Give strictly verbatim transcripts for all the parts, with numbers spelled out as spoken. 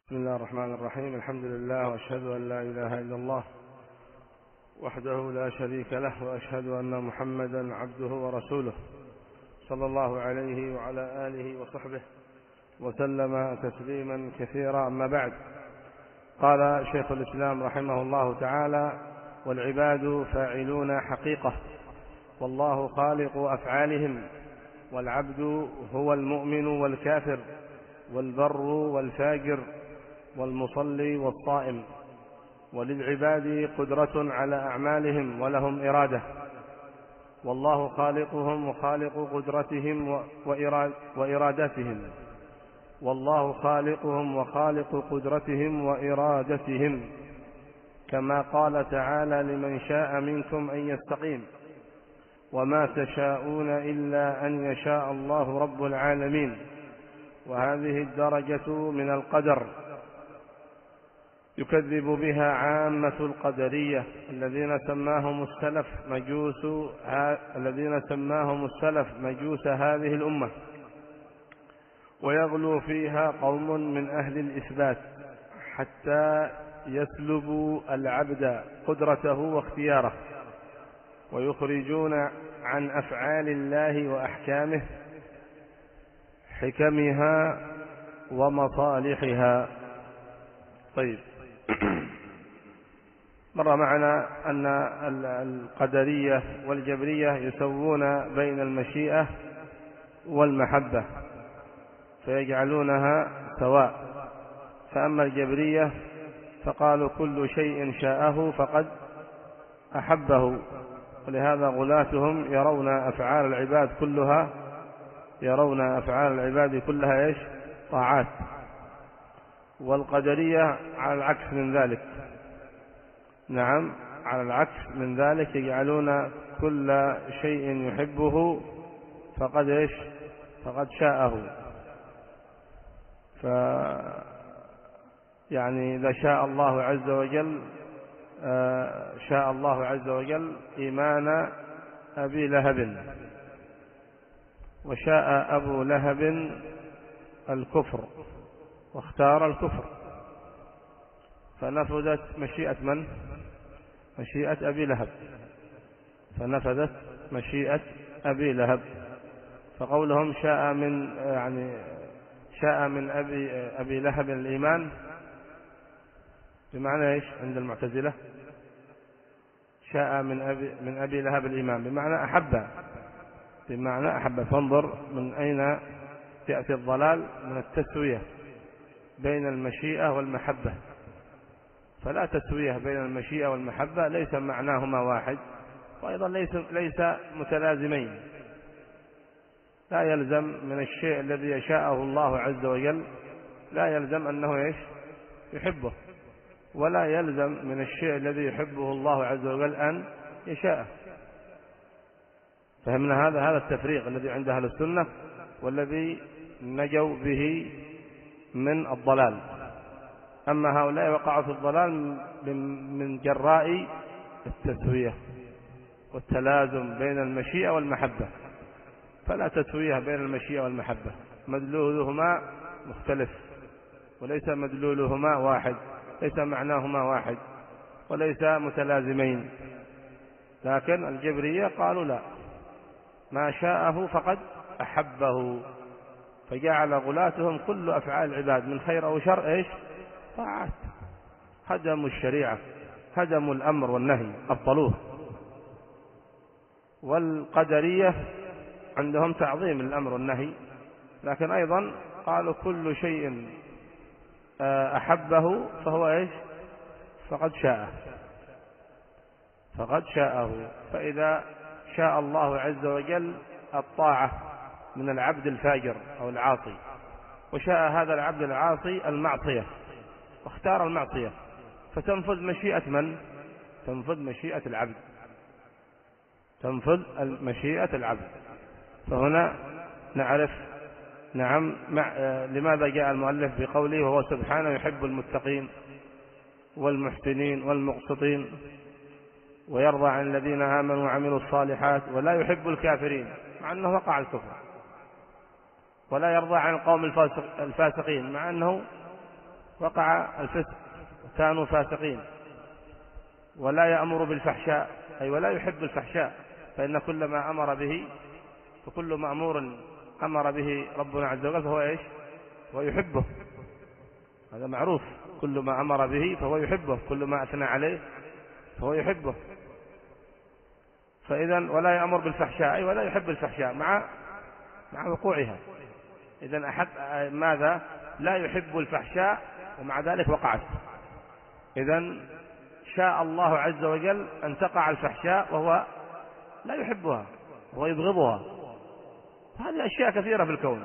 بسم الله الرحمن الرحيم. الحمد لله، وأشهد أن لا إله إلا الله وحده لا شريك له، وأشهد أن محمدا عبده ورسوله صلى الله عليه وعلى آله وصحبه وسلم تسليما كثيرا. أما بعد، قال شيخ الإسلام رحمه الله تعالى: والعباد فاعلون حقيقة، والله خالق أفعالهم، والعبد هو المؤمن والكافر، والبر والفاجر، والمصلي والصائم. وللعباد قدرة على أعمالهم، ولهم إرادة، والله خالقهم وخالق قدرتهم وإرادتهم والله خالقهم وخالق قدرتهم وإرادتهم كما قال تعالى: لمن شاء منكم أن يستقيم، وما تشاءون إلا أن يشاء الله رب العالمين. وهذه الدرجة من القدر يكذب بها عامة القدرية الذين سماهم السلف مجوس الذين سماهم السلف مجوس هذه الأمة، ويغلو فيها قوم من أهل الإثبات حتى يسلبوا العبد قدرته واختياره، ويخرجون عن أفعال الله وأحكامه حكمها ومصالحها. طيب، مر معنا أن القدرية والجبرية يسوون بين المشيئة والمحبة فيجعلونها سواء. فأما الجبرية فقالوا: كل شيء شاءه فقد أحبه، ولهذا غلاتهم يرون أفعال العباد كلها يرون أفعال العباد كلها إيش؟ طاعات. والقدرية على العكس من ذلك، نعم على العكس من ذلك، يجعلون كل شيء يحبه فقد إيش؟ فقد شاءه. ف يعني إذا شاء الله عز وجل شاء الله عز وجل إيمان أبي لهب، وشاء أبو لهب الكفر واختار الكفر، فنفذت مشيئة من؟ مشيئة أبي لهب، فنفذت مشيئة أبي لهب. فقولهم شاء من يعني شاء من أبي أبي لهب الإيمان بمعنى إيش عند المعتزلة؟ شاء من أبي من أبي لهب الإيمان بمعنى أحب، بمعنى أحب. فانظر من أين يأتي الضلال، من التسوية بين المشيئة والمحبة. فلا تسوية بين المشيئة والمحبة، ليس معناهما واحد، وأيضا ليس ليس متلازمين. لا يلزم من الشيء الذي يشاءه الله عز وجل لا يلزم أنه إيش؟ يحبه، ولا يلزم من الشيء الذي يحبه الله عز وجل أن يشاءه. فهمنا هذا هذا التفريق الذي عند أهل السنة، والذي نجوا به من الضلال. أما هؤلاء وقعوا في الضلال من جراء التسوية والتلازم بين المشيئة والمحبة. فلا تسوية بين المشيئة والمحبة، مدلولهما مختلف، وليس مدلولهما واحد، ليس معناهما واحد، وليس متلازمين. لكن الجبرية قالوا لا، ما شاءه فقد أحبه، فجعل غلاتهم كل أفعال العباد من خير أو شر إيش؟ طاعات. هدموا الشريعة، هدموا الأمر والنهي، أبطلوه. والقدرية عندهم تعظيم الأمر والنهي، لكن أيضا قالوا كل شيء أحبه فهو إيش؟ فقد شاءه فقد شاءه. فإذا شاء الله عز وجل الطاعة من العبد الفاجر أو العاصي، وشاء هذا العبد العاصي المعصية واختار المعصية، فتنفذ مشيئة من؟ تنفذ مشيئة العبد، تنفذ مشيئة العبد. فهنا نعرف نعم مع لماذا جاء المؤلف بقوله: وهو سبحانه يحب المتقين والمحسنين والمقسطين، ويرضى عن الذين آمنوا وعملوا الصالحات، ولا يحب الكافرين، مع أنه وقع الكفر، ولا يرضى عن القوم الفاسقين مع أنه وقع الفسق كانوا فاسقين. ولا يأمر بالفحشاء أي ولا يحب الفحشاء، فإن كل ما أمر به فكل مأمور أمر به ربنا عز وجل فهو إيش؟ ويحبه، هذا معروف. كل ما أمر به فهو يحبه، كل ما أثنى عليه فهو يحبه. فإذا ولا يأمر بالفحشاء أي ولا يحب الفحشاء مع مع وقوعها. إذا أحب ماذا؟ لا يحب الفحشاء ومع ذلك وقعت. إذا شاء الله عز وجل أن تقع الفحشاء وهو لا يحبها وهو يبغضها. هذه أشياء كثيرة في الكون،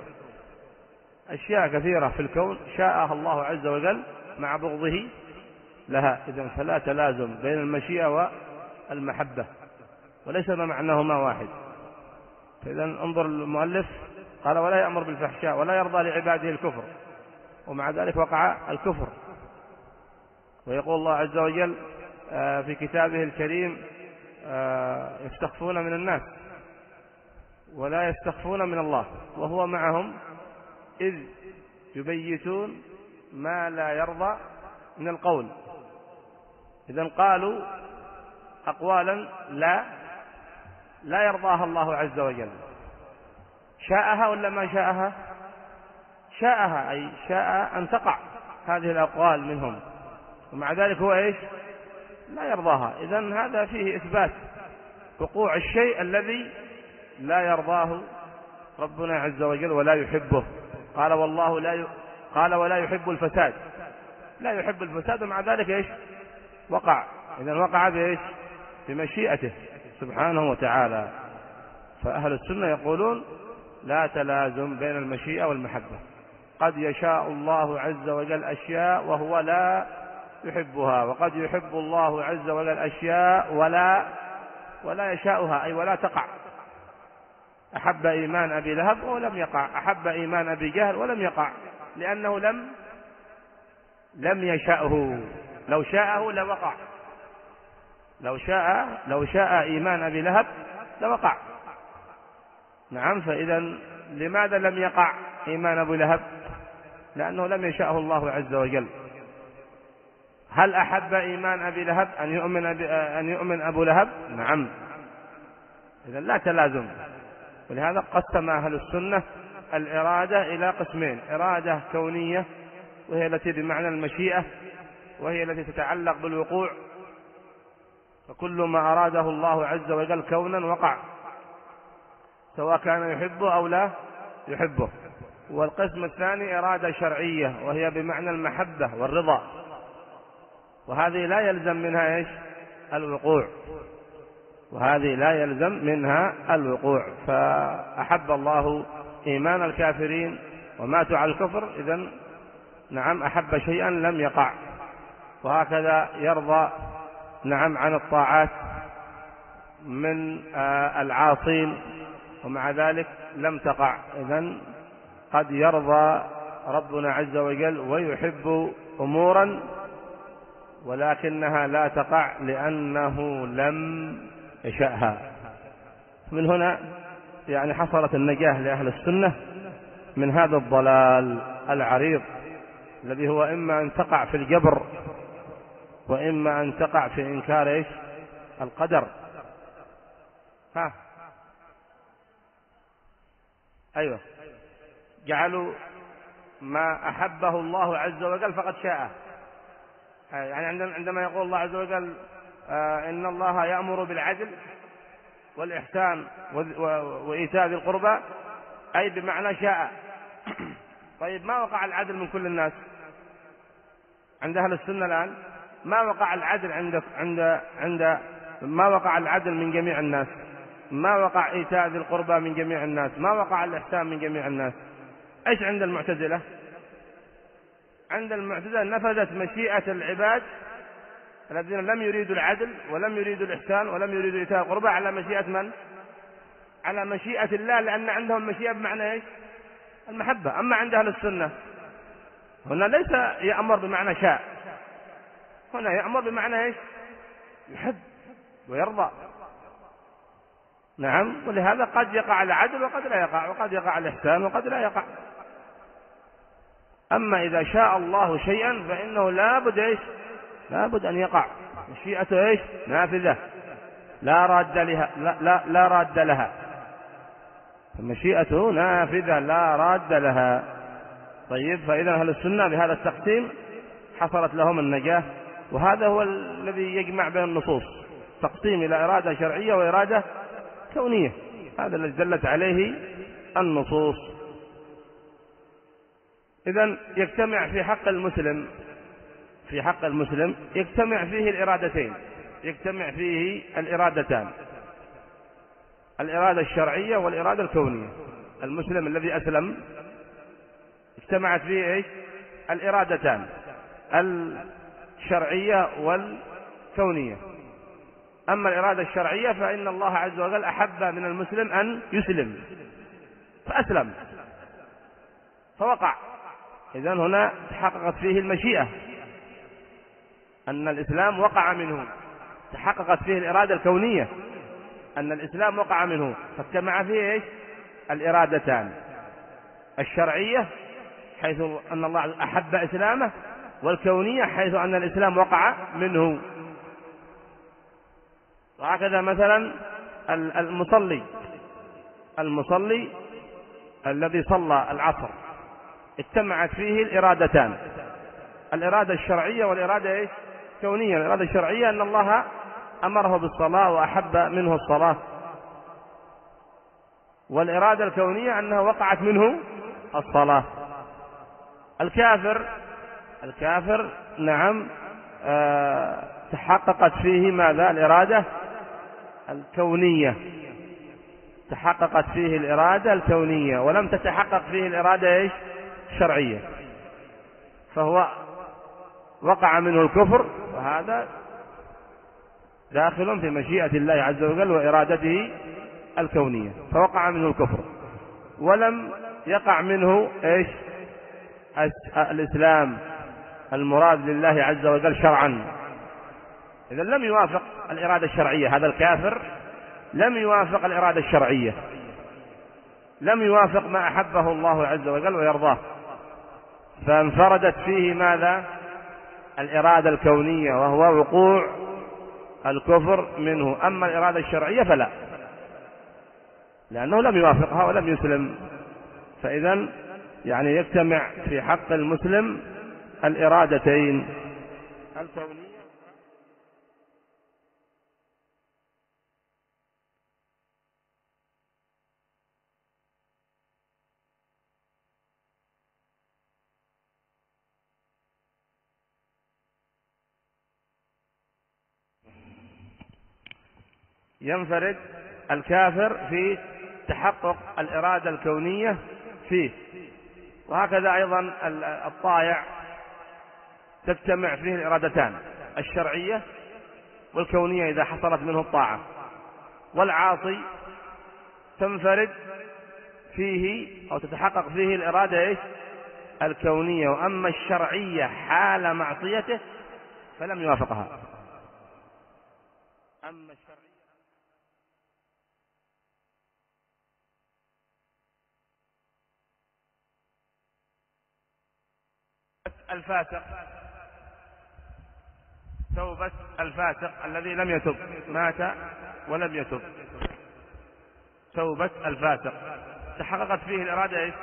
أشياء كثيرة في الكون شاءها الله عز وجل مع بغضه لها. إذن فلا تلازم بين المشيئة والمحبة، وليس معناهما واحد. فإذا انظر المؤلف قال ولا يأمر بالفحشاء ولا يرضى لعباده الكفر، ومع ذلك وقع الكفر. ويقول الله عز وجل في كتابه الكريم يستخفون من الناس ولا يستخفون من الله وهو معهم إذ يبيتون ما لا يرضى من القول. إذن قالوا أقوالا لا لا يرضاها الله عز وجل. شاءها ولا ما شاءها؟ شاءها، أي شاء أن تقع هذه الأقوال منهم، ومع ذلك هو إيش؟ لا يرضاها. إذن هذا فيه إثبات وقوع الشيء الذي لا يرضاه ربنا عز وجل ولا يحبه. قال والله لا ي... قال ولا يحب الفساد، لا يحب الفساد ومع ذلك إيش؟ وقع. إذن وقع بإيش؟ بمشيئته سبحانه وتعالى. فأهل السنة يقولون لا تلازم بين المشيئة والمحبة. قد يشاء الله عز وجل أشياء وهو لا يحبها، وقد يحب الله عز وجل أشياء ولا ولا يشاؤها أي ولا تقع. أحب إيمان أبي لهب ولم يقع، أحب إيمان أبي جهل ولم يقع، لأنه لم لم يشأه. لو شاءه لوقع، لو شاء لو شاء إيمان أبي لهب لوقع. نعم. فإذا لماذا لم يقع إيمان أبي لهب؟ لأنه لم يشاءه الله عز وجل. هل أحب إيمان أبي لهب أن يؤمن أبي أن يؤمن أبو لهب؟ نعم. إذا لا تلازم. ولهذا قسم أهل السنة الإرادة إلى قسمين: إرادة كونية وهي التي بمعنى المشيئة وهي التي تتعلق بالوقوع، فكل ما أراده الله عز وجل كونا وقع سواء كان يحبه أو لا يحبه. والقسم الثاني إرادة شرعية وهي بمعنى المحبة والرضا، وهذه لا يلزم منها إيش؟ الوقوع، وهذه لا يلزم منها الوقوع. فأحب الله إيمان الكافرين وماتوا على الكفر، إذن نعم أحب شيئا لم يقع. وهكذا يرضى نعم عن الطاعات من العاصين ومع ذلك لم تقع. إذن قد يرضى ربنا عز وجل ويحب أمورا ولكنها لا تقع لأنه لم يشأها. من هنا يعني حصلت النجاة لأهل السنة من هذا الضلال العريض الذي هو إما أن تقع في الجبر وإما أن تقع في إنكار إيش؟ القدر. ها أيوة، جعلوا ما أحبه الله عز وجل فقد شاءه. يعني عندما يقول الله عز وجل آه إن الله يأمر بالعدل والإحسان وإيتاء ذي القربى، أي بمعنى شاء. طيب ما وقع العدل من كل الناس عند أهل السنة الآن؟ ما وقع العدل عند عند عند ما وقع العدل من جميع الناس، ما وقع إيتاء ذي القربى من جميع الناس، ما وقع الإحسان من جميع الناس. إيش عند المعتزلة؟ عند المعتزلة نفذت مشيئة العباد الذين لم يريدوا العدل ولم يريدوا الإحسان ولم يريدوا إيتاء القربى على مشيئة من؟ على مشيئة الله، لأن عندهم مشيئة بمعنى إيش؟ المحبة. أما عند أهل السنة هنا ليس يأمر بمعنى شاء، هنا يأمر بمعنى إيش؟ يحب ويرضى. نعم. ولهذا قد يقع العدل وقد لا يقع، وقد يقع الإحسان وقد لا يقع. أما إذا شاء الله شيئا فإنه لا بد إيش لا بد أن يقع. مشيئته إيش نافذة لا راد لها لا, لا, لا راد لها، فمشيئته نافذة لا راد لها. طيب، فإذا أهل السنة بهذا التقسيم حصلت لهم النجاة، وهذا هو الذي يجمع بين النصوص، تقسيم إلى إرادة شرعية وإرادة كونية، هذا الذي دلت عليه النصوص. إذن يجتمع في حق المسلم في حق المسلم يجتمع فيه الإرادتين، يجتمع فيه الإرادتان، الإرادة الشرعية والإرادة الكونية. المسلم الذي أسلم اجتمعت فيه إيش الإرادتان، الشرعية والكونية. أما الإرادة الشرعية فإن الله عز وجل أحب من المسلم أن يسلم فأسلم فوقع. إذن هنا تحققت فيه المشيئة، أن الإسلام وقع منه. تحققت فيه الإرادة الكونية، أن الإسلام وقع منه، فاجتمع فيه إيش الإرادتان، الشرعية حيث أن الله أحب إسلامه، والكونية حيث أن الإسلام وقع منه. وهكذا مثلا المصلي المصلي الذي صلى العصر اجتمعت فيه الإرادتان، الإرادة الشرعية والإرادة إيش كونية. الإرادة الشرعية أن الله أمره بالصلاة وأحب منه الصلاة، والإرادة الكونية أنها وقعت منه الصلاة. الكافر الكافر نعم آه تحققت فيه ماذا الإرادة الكونية، تحققت فيه الإرادة الكونية ولم تتحقق فيه الإرادة إيش الشرعية، فهو وقع منه الكفر، وهذا داخل في مشيئة الله عز وجل وإرادته الكونية، فوقع منه الكفر ولم يقع منه إيش الإسلام المراد لله عز وجل شرعا. إذا لم يوافق الإرادة الشرعية، هذا الكافر لم يوافق الإرادة الشرعية، لم يوافق ما أحبه الله عز وجل ويرضاه، فانفردت فيه ماذا الإرادة الكونية وهو وقوع الكفر منه. أما الإرادة الشرعية فلا، لأنه لم يوافقها ولم يسلم. فإذا يعني يجتمع في حق المسلم الإرادتين الكونية. ينفرد الكافر في تحقق الإرادة الكونية فيه، وهكذا أيضا الطائع تجتمع فيه الإرادتان الشرعية والكونية إذا حصلت منه الطاعة، والعاصي تنفرد فيه أو تتحقق فيه الإرادة إيش الكونية، وأما الشرعية حال معصيته فلم يوافقها. أما الشرعية الفاسق، توبة الفاسق الذي لم يتب، مات ولم يتب، توبة الفاسق تحققت فيه الإرادة إيش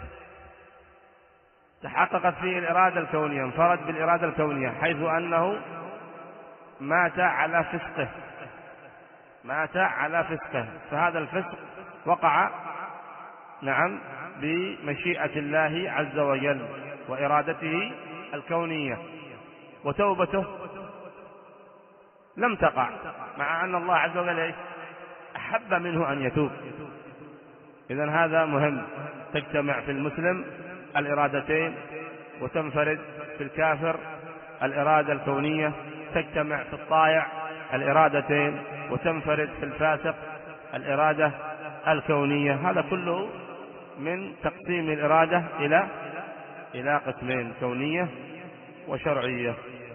تحققت فيه الإرادة الكونية، انفرد بالإرادة الكونية حيث أنه مات على فسقه مات على فسقه فهذا الفسق وقع نعم بمشيئة الله عز وجل وإرادته الكونية، وتوبته لم تقع مع أن الله عز وجل أحب منه أن يتوب. إذن هذا مهم، تجتمع في المسلم الإرادتين، وتنفرد في الكافر الإرادة الكونية، تجتمع في الطائع الإرادتين، وتنفرد في الفاسق الإرادة الكونية. هذا كله من تقسيم الإرادة إلى إلى قسمين، كونية وشرعية.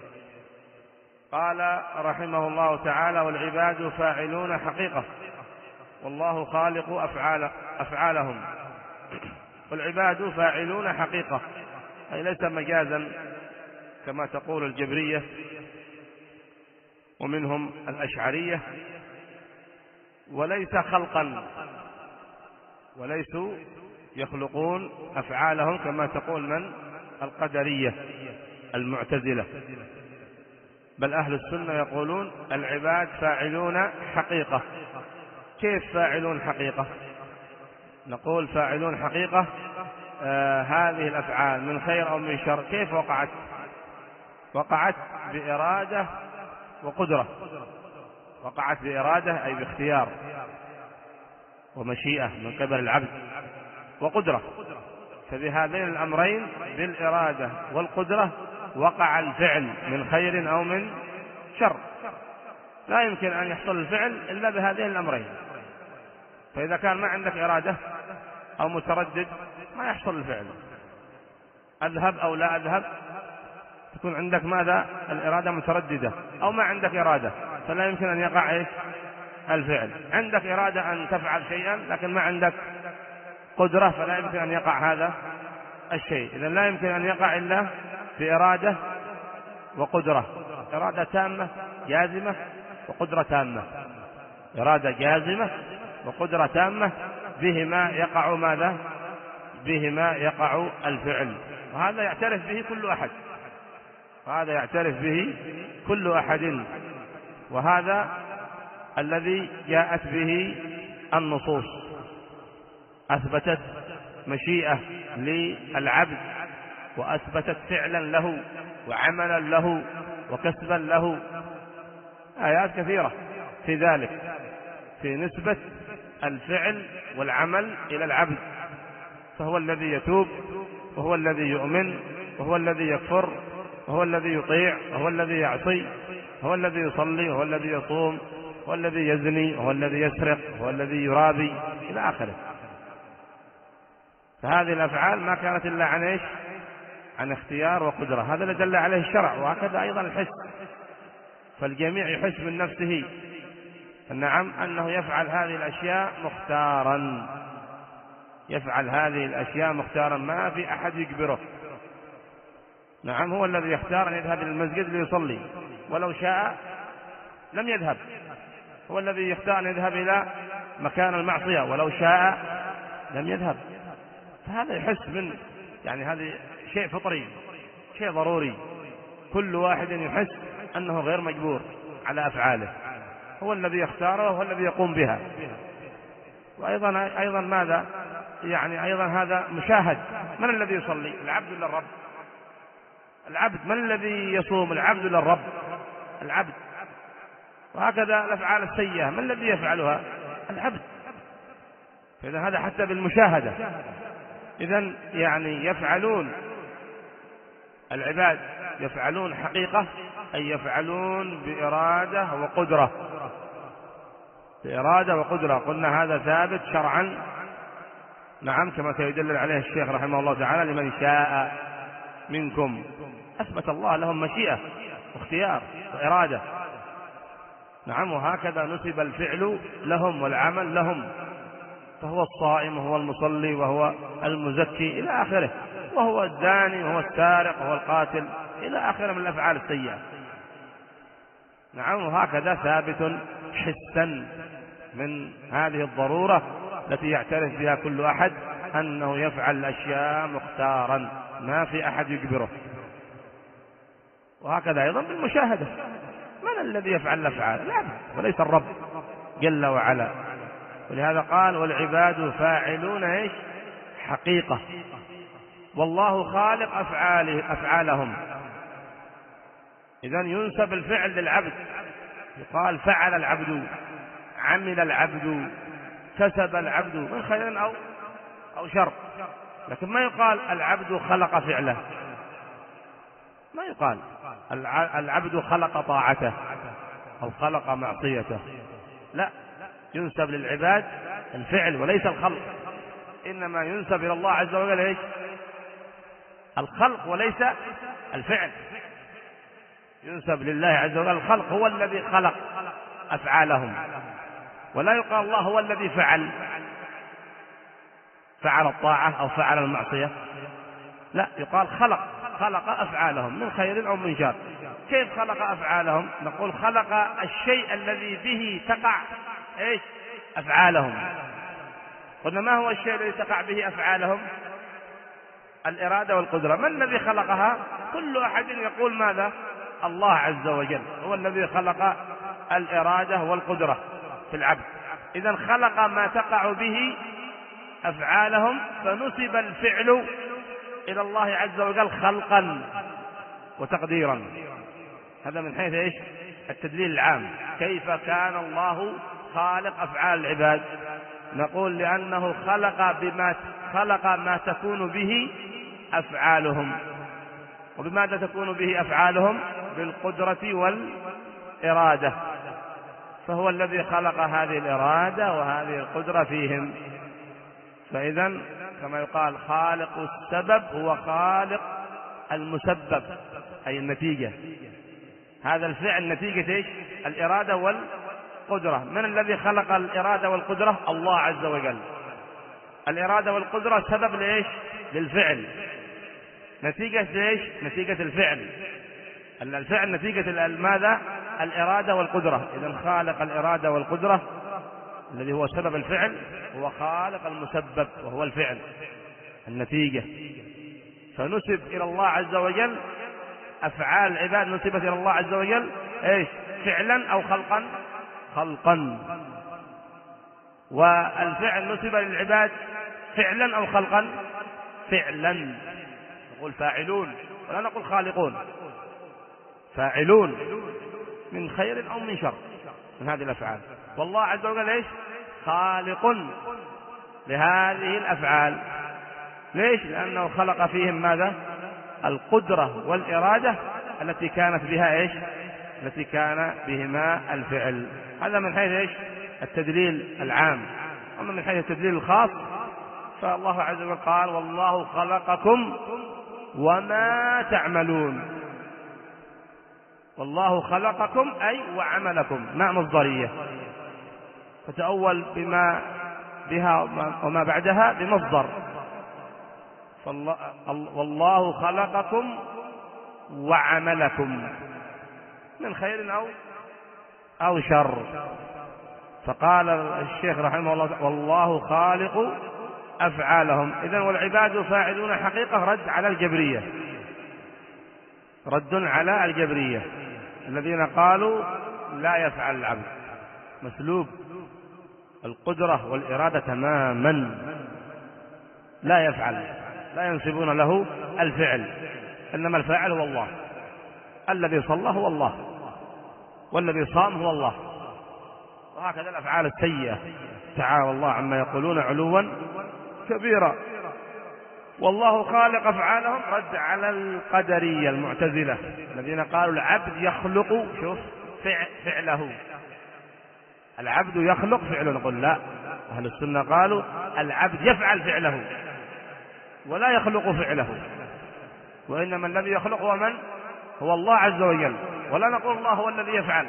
قال رحمه الله تعالى: والعباد فاعلون حقيقة والله خالق أفعال أفعالهم. والعباد فاعلون حقيقة، أي ليس مجازا كما تقول الجبرية ومنهم الأشعرية، وليس خلقا، وليسوا يخلقون أفعالهم كما تقول من القدرية المعتزلة، بل أهل السنة يقولون العباد فاعلون حقيقة. كيف فاعلون حقيقة؟ نقول فاعلون حقيقة آه هذه الأفعال من خير أو من شر كيف وقعت؟ وقعت بإرادة وقدرة، وقعت بإرادة أي باختيار ومشيئة من قبل العبد وقدرة، فبهذين الأمرين بالإرادة والقدرة وقع الفعل من خير أو من شر، لا يمكن أن يحصل الفعل إلا بهذين الأمرين. فإذا كان ما عندك إرادة أو متردد ما يحصل الفعل، أذهب أو لا أذهب، تكون عندك ماذا؟ الإرادة مترددة، أو ما عندك إرادة فلا يمكن أن يقع إيش؟ الفعل. عندك إرادة أن تفعل شيئا لكن ما عندك قدرة فلا يمكن أن يقع هذا الشيء. إذن لا يمكن أن يقع إلا بإرادة وقدرة، إرادة تامة جازمة وقدرة تامة، إرادة جازمة وقدرة تامة، بهما يقع ماذا؟ بهما يقع الفعل. وهذا يعترف به كل أحد، وهذا يعترف به كل أحد، وهذا الذي جاءت به النصوص، أثبتت مشيئة للعبد وأثبتت فعلا له وعملا له وكسبا له، آيات كثيرة في ذلك، في نسبة الفعل والعمل إلى العبد، فهو الذي يتوب وهو الذي يؤمن وهو الذي يكفر وهو الذي يطيع وهو الذي يعصي، هو الذي يصلي وهو الذي يصوم وهو الذي يزني وهو الذي يسرق وهو الذي يرابي إلى آخره. فهذه الأفعال ما كانت إلا عن إيش؟ عن اختيار وقدرة، هذا اللي دل عليه الشرع. وهكذا أيضا الحس، فالجميع يحس من نفسه نعم أنه يفعل هذه الأشياء مختارا، يفعل هذه الأشياء مختارا، ما في أحد يجبره. نعم هو الذي يختار أن يذهب إلى المسجد ليصلي، ولو شاء لم يذهب. هو الذي يختار أن يذهب إلى مكان المعصية، ولو شاء لم يذهب. فهذا يحس من يعني هذا شيء فطري، شيء ضروري، كل واحد يحس أنه غير مجبور على أفعاله، هو الذي يختاره وهو الذي يقوم بها. وأيضا أيضا ماذا؟ يعني أيضا هذا مشاهد. من الذي يصلي؟ العبد ولا الرب؟ العبد. من الذي يصوم؟ العبد ولا الرب؟ العبد. وهكذا الأفعال السيئة من الذي يفعلها؟ العبد. فإذا هذا حتى بالمشاهدة. إذن يعني يفعلون العباد يفعلون حقيقة، أي يفعلون بإرادة وقدرة، بإرادة وقدرة. قلنا هذا ثابت شرعا، نعم كما سيدلل عليه الشيخ رحمه الله تعالى: لمن شاء منكم. أثبت الله لهم مشيئة واختيار وإرادة، نعم. وهكذا نسب الفعل لهم والعمل لهم، فهو الصائم وهو المصلي وهو المزكي إلى آخره، وهو الزاني وهو السارق وهو القاتل إلى آخره من الأفعال السيئة، نعم. وهكذا ثابت حسا من هذه الضرورة التي يعترف بها كل أحد أنه يفعل الأشياء مختارا، ما في أحد يجبره. وهكذا أيضا بالمشاهدة، من الذي يفعل الأفعال؟ العبد وليس الرب جل وعلا. ولهذا قال: والعباد فاعلون إيش؟ حقيقة، والله خالق أفعاله أفعالهم. إذن ينسب الفعل للعبد، يقال فعل العبد، عمل العبد، كسب العبد من خير أو أو شر، لكن ما يقال العبد خلق فعله، ما يقال العبد خلق طاعته أو خلق معصيته، لا، ينسب للعباد الفعل وليس الخلق، إنما ينسب إلى الله عز وجل إيش؟ الخلق وليس الفعل. ينسب لله عز وجل الخلق، هو الذي خلق أفعالهم، ولا يقال الله هو الذي فعل فعل الطاعة أو فعل المعصية، لا، يقال خلق خلق أفعالهم من خير أو من شر. كيف خلق أفعالهم؟ نقول خلق الشيء الذي به تقع إيش أفعالهم. قلنا ما هو الشيء الذي تقع به أفعالهم؟ الإرادة والقدرة. من الذي خلقها؟ كل أحد يقول ماذا؟ الله عز وجل هو الذي خلق الإرادة والقدرة في العبد. إذن خلق ما تقع به أفعالهم، فنسب الفعل إلى الله عز وجل خلقا وتقديرا. هذا من حيث إيش؟ التدليل العام. كيف كان الله خالق أفعال العباد؟ نقول لأنه خلق بما خلق ما تكون به أفعالهم. وبماذا تكون به أفعالهم؟ بالقدرة والإرادة. فهو الذي خلق هذه الإرادة وهذه القدرة فيهم. فإذا كما يقال خالق السبب هو خالق المسبب، أي النتيجة. هذا الفعل نتيجة إيش؟ الإرادة والقدرة. من الذي خلق الإرادة والقدرة؟ الله عز وجل. الإرادة والقدرة سبب لإيش؟ للفعل. نتيجة لإيش؟ نتيجة الفعل. الفعل نتيجة ماذا؟ الإرادة والقدرة. إذن خالق الإرادة والقدرة الذي هو سبب الفعل هو خالق المسبب وهو الفعل النتيجة. فنسب إلى الله عز وجل أفعال العباد، نسبت إلى الله عز وجل إيش؟ فعلا أو خلقا؟ خلقا. والفعل نسب للعباد فعلا أو خلقا؟ فعلا. نقول فاعلون ولا نقول خالقون. فاعلون من خير أو من شر من هذه الأفعال. والله عز وجل إيش؟ خالق لهذه الأفعال. ليش؟ لأنه خلق فيهم ماذا؟ القدرة والإرادة التي كانت بها إيش؟ التي كان بهما الفعل. هذا من حيث إيش؟ التدليل العام. أما من حيث التدليل الخاص فالله عز وجل قال والله خلقكم وما تعملون. والله خلقكم أي وعملكم، ما مصدرية، فتأول بما بها وما بعدها بمصدر. والله خلقكم وعملكم من خير أو أو شر. فقال الشيخ رحمه الله والله خالق أفعالهم. إذن والعباد فاعلون حقيقة رد على الجبرية، رد على الجبرية الذين قالوا لا يفعل العبد، مسلوب القدرة والإرادة تماما، لا يفعل، لا ينسبون له الفعل، إنما الفاعل هو الله. الذي صلى هو الله، والذي صام هو الله. وهكذا الأفعال السيئة تعالى الله عما يقولون علوا كبيرا. والله خالق أفعالهم رد على القدرية المعتزلة الذين قالوا العبد يخلق شوف فعله، العبد يخلق فعله. نقول لا، أهل السنة قالوا العبد يفعل فعله ولا يخلق فعله، وإنما الذي يخلق هو من؟ هو الله عز وجل. ولا نقول الله هو الذي يفعل،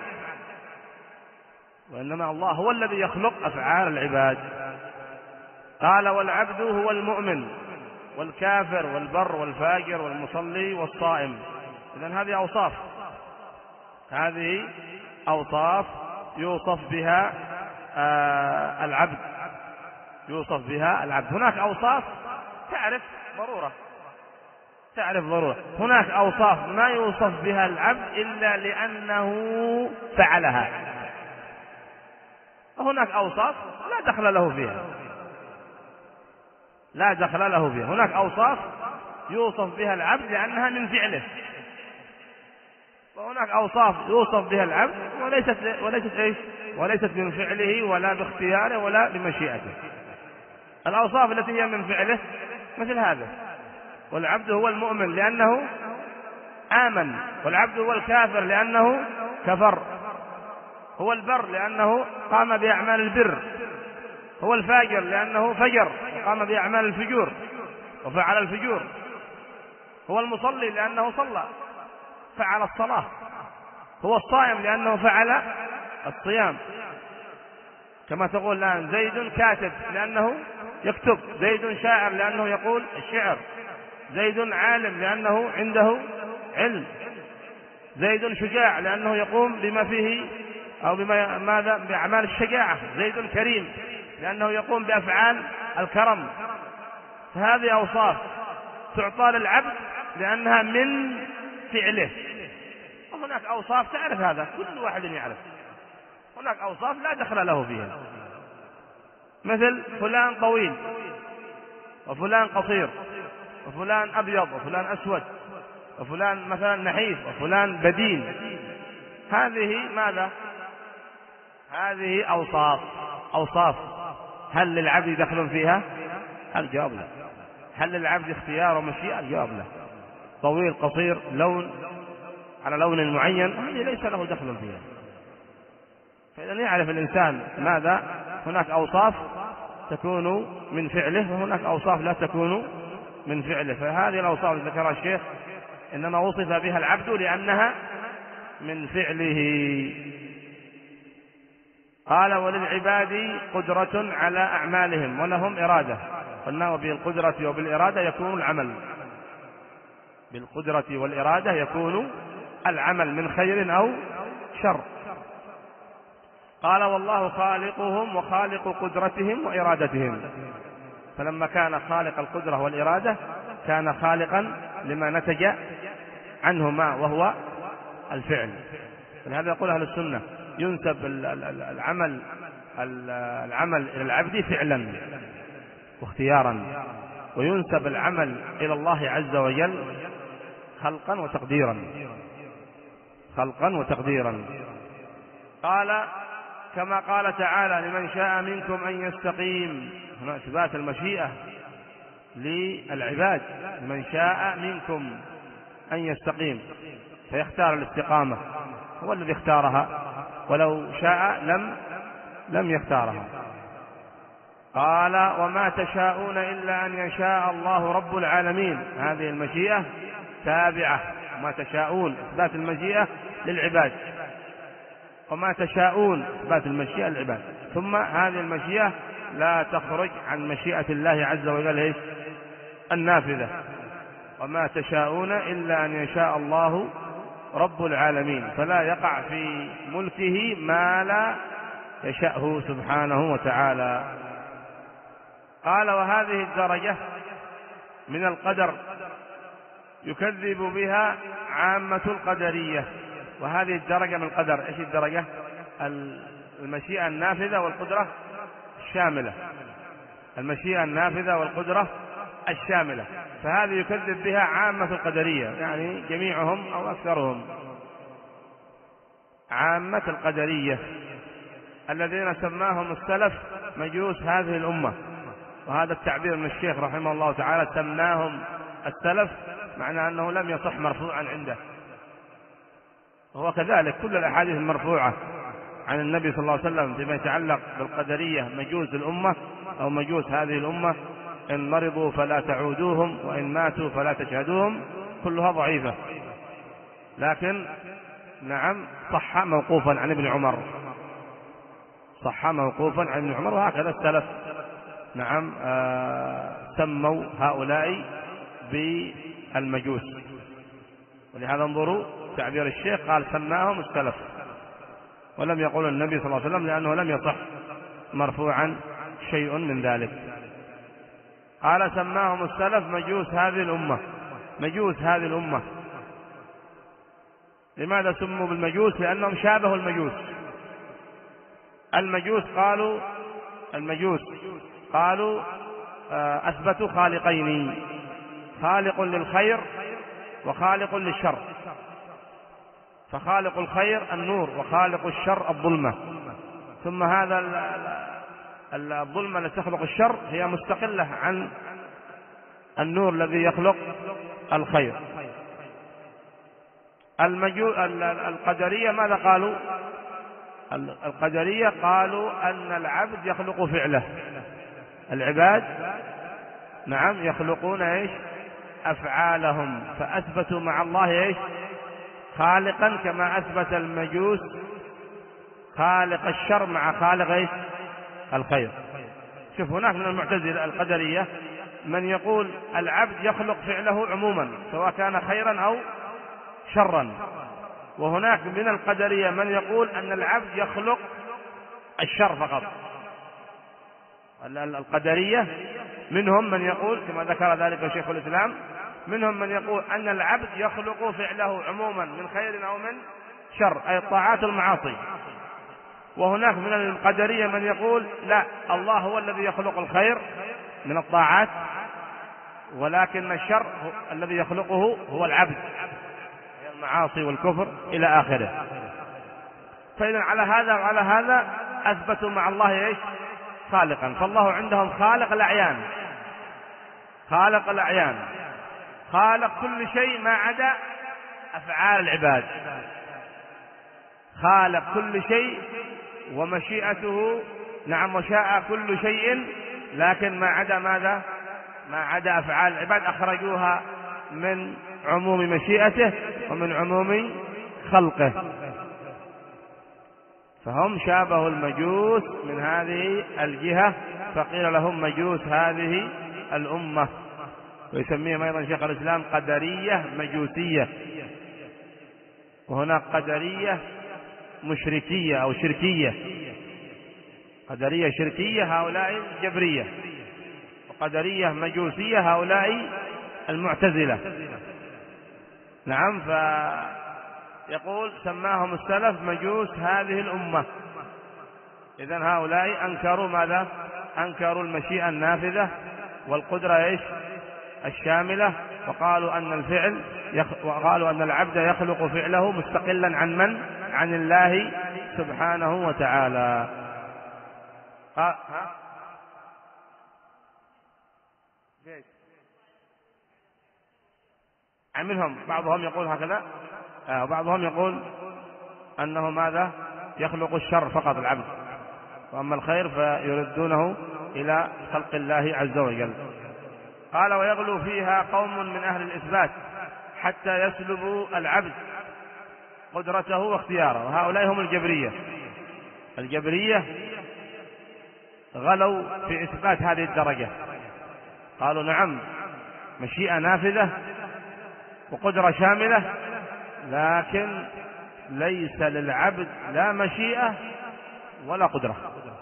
وإنما الله هو الذي يخلق أفعال العباد. قال والعبد هو المؤمن والكافر والبر والفاجر والمصلي والصائم. إذن هذه أوصاف، هذه أوصاف يوصف بها آه العبد، يوصف بها العبد. هناك أوصاف تعرف ضرورة، تعرف ضرورة. هناك أوصاف ما يوصف بها العبد إلا لأنه فعلها، وهناك أوصاف لا دخل له فيها، لا دخل له فيها. هناك أوصاف يوصف بها العبد لأنها من فعله، وهناك أوصاف يوصف بها العبد وليست وليست إيش؟ وليست من فعله ولا باختياره ولا بمشيئته. الأوصاف التي هي من فعله مثل هذا: والعبد هو المؤمن لأنه آمن، والعبد هو الكافر لأنه كفر، هو البر لأنه قام بأعمال البر، هو الفاجر لأنه فجر وقام بأعمال الفجور وفعل الفجور، هو المصلي لأنه صلى فعل الصلاة، هو الصائم لأنه فعل الصيام. كما تقول الآن زيد كاتب لأنه يكتب، زيد شاعر لأنه يقول الشعر، زيد عالم لأنه عنده علم، زيد شجاع لأنه يقوم بما فيه أو بما ماذا بأعمال الشجاعة، زيد كريم لأنه يقوم بأفعال الكرم. فهذه أوصاف تعطى للعبد لأنها من فعله. وهناك أوصاف تعرف هذا، كل واحد يعرف. هناك أوصاف لا دخل له فيها، مثل فلان طويل وفلان قصير وفلان أبيض وفلان أسود وفلان مثلا نحيف وفلان بدين. هذه ماذا؟ هذه أوصاف أوصاف هل للعبد دخل فيها؟ الجواب لا. هل للعبد اختيار ومشيئة؟ الجواب لا. طويل قصير لون على لون معين، هذه ليس له دخل فيها. فإذا يعرف الإنسان ماذا؟ هناك أوصاف تكون من فعله وهناك أوصاف لا تكون من فعله. فهذه الأوصاف التي ذكرها الشيخ إنما وصف بها العبد لأنها من فعله. قال وللعباد قدرة على أعمالهم ولهم إرادة. قلنا وبالقدرة وبالإرادة يكون العمل، بالقدرة والإرادة يكون العمل من خير أو شر. قال والله خالقهم وخالق قدرتهم وإرادتهم. فلما كان خالق القدرة والإرادة كان خالقا لما نتج عنهما وهو الفعل. لهذا يقول أهل السنة ينسب العمل العمل إلى العبد فعلا واختيارا، وينسب العمل إلى الله عز وجل خلقا وتقديرا خلقا وتقديرا. قال كما قال تعالى لمن شاء منكم أن يستقيم. هنا إثبات المشيئة للعباد، من شاء منكم أن يستقيم، فيختار الاستقامة، هو الذي اختارها، ولو شاء لم لم يختارها. قال وما تشاءون إلا أن يشاء الله رب العالمين. هذه المشيئة تابعة، وما تشاءون إثبات المشيئة للعباد، وما تشاءون إثبات المشيئة للعباد، ثم هذه المشيئة لا تخرج عن مشيئة الله عز وجل إيش؟ النافذة. وما تشاءون إلا أن يشاء الله رب العالمين، فلا يقع في ملكه ما لا يشاءه سبحانه وتعالى. قال وهذه الدرجة من القدر يكذب بها عامة القدرية. وهذه الدرجة من القدر، إيش الدرجة؟ المشيئة النافذة والقدرة الشاملة، المشيئة النافذة والقدرة الشاملة. فهذه يكذب بها عامة القدرية، يعني جميعهم أو أكثرهم. عامة القدرية الذين سماهم السلف مجوس هذه الأمة، وهذا التعبير من الشيخ رحمه الله تعالى سماهم السلف، معنى أنه لم يصح مرفوعا عنده. وهو كذلك كل الأحاديث المرفوعة عن النبي صلى الله عليه وسلم فيما يتعلق بالقدرية مجوس الأمة أو مجوس هذه الأمة، إن مرضوا فلا تعودوهم وإن ماتوا فلا تشهدوهم، كلها ضعيفة. لكن نعم صح موقوفا عن ابن عمر، صح موقوفا عن ابن عمر. وهكذا السلف نعم آه سموا هؤلاء بالمجوس. ولهذا انظروا تعبير الشيخ قال سماهم السلف، ولم يقول النبي صلى الله عليه وسلم، لأنه لم يصح مرفوعا شيء من ذلك. قال سماهم السلف مجوس هذه الأمة، مجوس هذه الأمة. لماذا سموا بالمجوس؟ لأنهم شابهوا المجوس. المجوس قالوا المجوس قالوا أثبتوا خالقين، خالق للخير وخالق للشر. فخالق الخير النور وخالق الشر الظلمة. ثم هذا الظلمة التي تخلق الشر هي مستقلة عن النور الذي يخلق الخير. القدرية ماذا قالوا؟ القدرية قالوا أن العبد يخلق فعله، العباد نعم يخلقون إيش؟ أفعالهم. فأثبتوا مع الله إيش؟ خالقا، كما أثبت المجوس خالق الشر مع خالق إيش؟ الخير. شوف هناك من المعتزلة القدرية من يقول العبد يخلق فعله عموما سواء كان خيرا أو شرا، وهناك من القدرية من يقول أن العبد يخلق الشر فقط. القدرية منهم من يقول كما ذكر ذلك شيخ الإسلام، منهم من يقول أن العبد يخلق فعله عموما من خير أو من شر، أي الطاعات والمعاصي. وهناك من القدرية من يقول لا، الله هو الذي يخلق الخير من الطاعات، ولكن الشر الذي يخلقه هو العبد، المعاصي والكفر إلى آخره. فإذا على هذا وعلى هذا أثبتوا مع الله إيش؟ خالقا. فالله عندهم خالق الأعيان، خالق الأعيان، خالق كل شيء ما عدا أفعال العباد، خالق كل شيء ومشيئته، نعم، وشاء كل شيء، لكن ما عدا ماذا؟ ما عدا أفعال العباد أخرجوها من عموم مشيئته ومن عموم خلقه. فهم شابهوا المجوس من هذه الجهة، فقيل لهم مجوس هذه الأمة. ويسميهم أيضا شيخ الإسلام قدرية مجوسية، وهناك قدرية مشركية أو شركية. قدرية شركية هؤلاء الجبرية، وقدرية مجوسية هؤلاء المعتزلة. نعم، فيقول سماهم السلف مجوس هذه الأمة. إذن هؤلاء أنكروا ماذا؟ أنكروا المشيئة النافذة والقدرة إيش؟ الشاملة، وقالوا أن الفعل يخ... وقالوا أن العبد يخلق فعله مستقلا عن من؟ عن الله سبحانه وتعالى. ها ها منهم بعضهم يقول هكذا، آه وبعضهم يقول أنه ماذا؟ يخلق الشر فقط العبد، وأما الخير فيردونه إلى خلق الله عز وجل. قال ويغلو فيها قوم من أهل الإثبات حتى يسلبوا العبد قدرته واختياره، وهؤلاء هم الجبرية. الجبرية غلوا في إثبات هذه الدرجة، قالوا نعم مشيئة نافذة وقدرة شاملة، لكن ليس للعبد لا مشيئة ولا قدرة.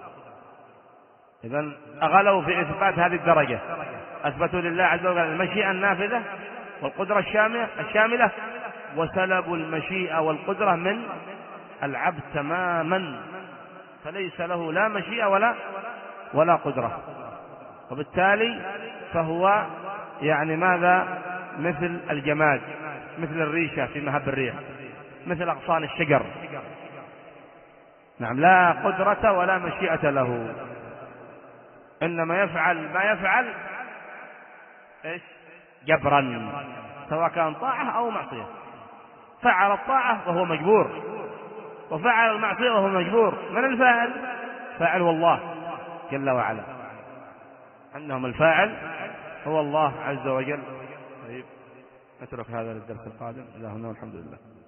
إذن أغلوا في إثبات هذه الدرجة، أثبتوا لله عز وجل المشيئة النافذة والقدرة الشاملة الشاملة وسلبوا المشيئة والقدرة من العبد تماما، فليس له لا مشيئة ولا ولا قدرة، وبالتالي فهو يعني ماذا؟ مثل الجماد، مثل الريشة في مهب الريح، مثل أغصان الشجر. نعم، لا قدرة ولا مشيئة له، إنما يفعل ما يفعل إيش؟ جبرا، سواء كان طاعة أو معصية. فعل الطاعة وهو مجبور، وفعل المعصية وهو مجبور. من الفاعل؟ فاعل هو الله جل وعلا، أنهم الفاعل هو الله عز وجل. طيب، نترك هذا للدرس القادم. اللهم الحمد لله.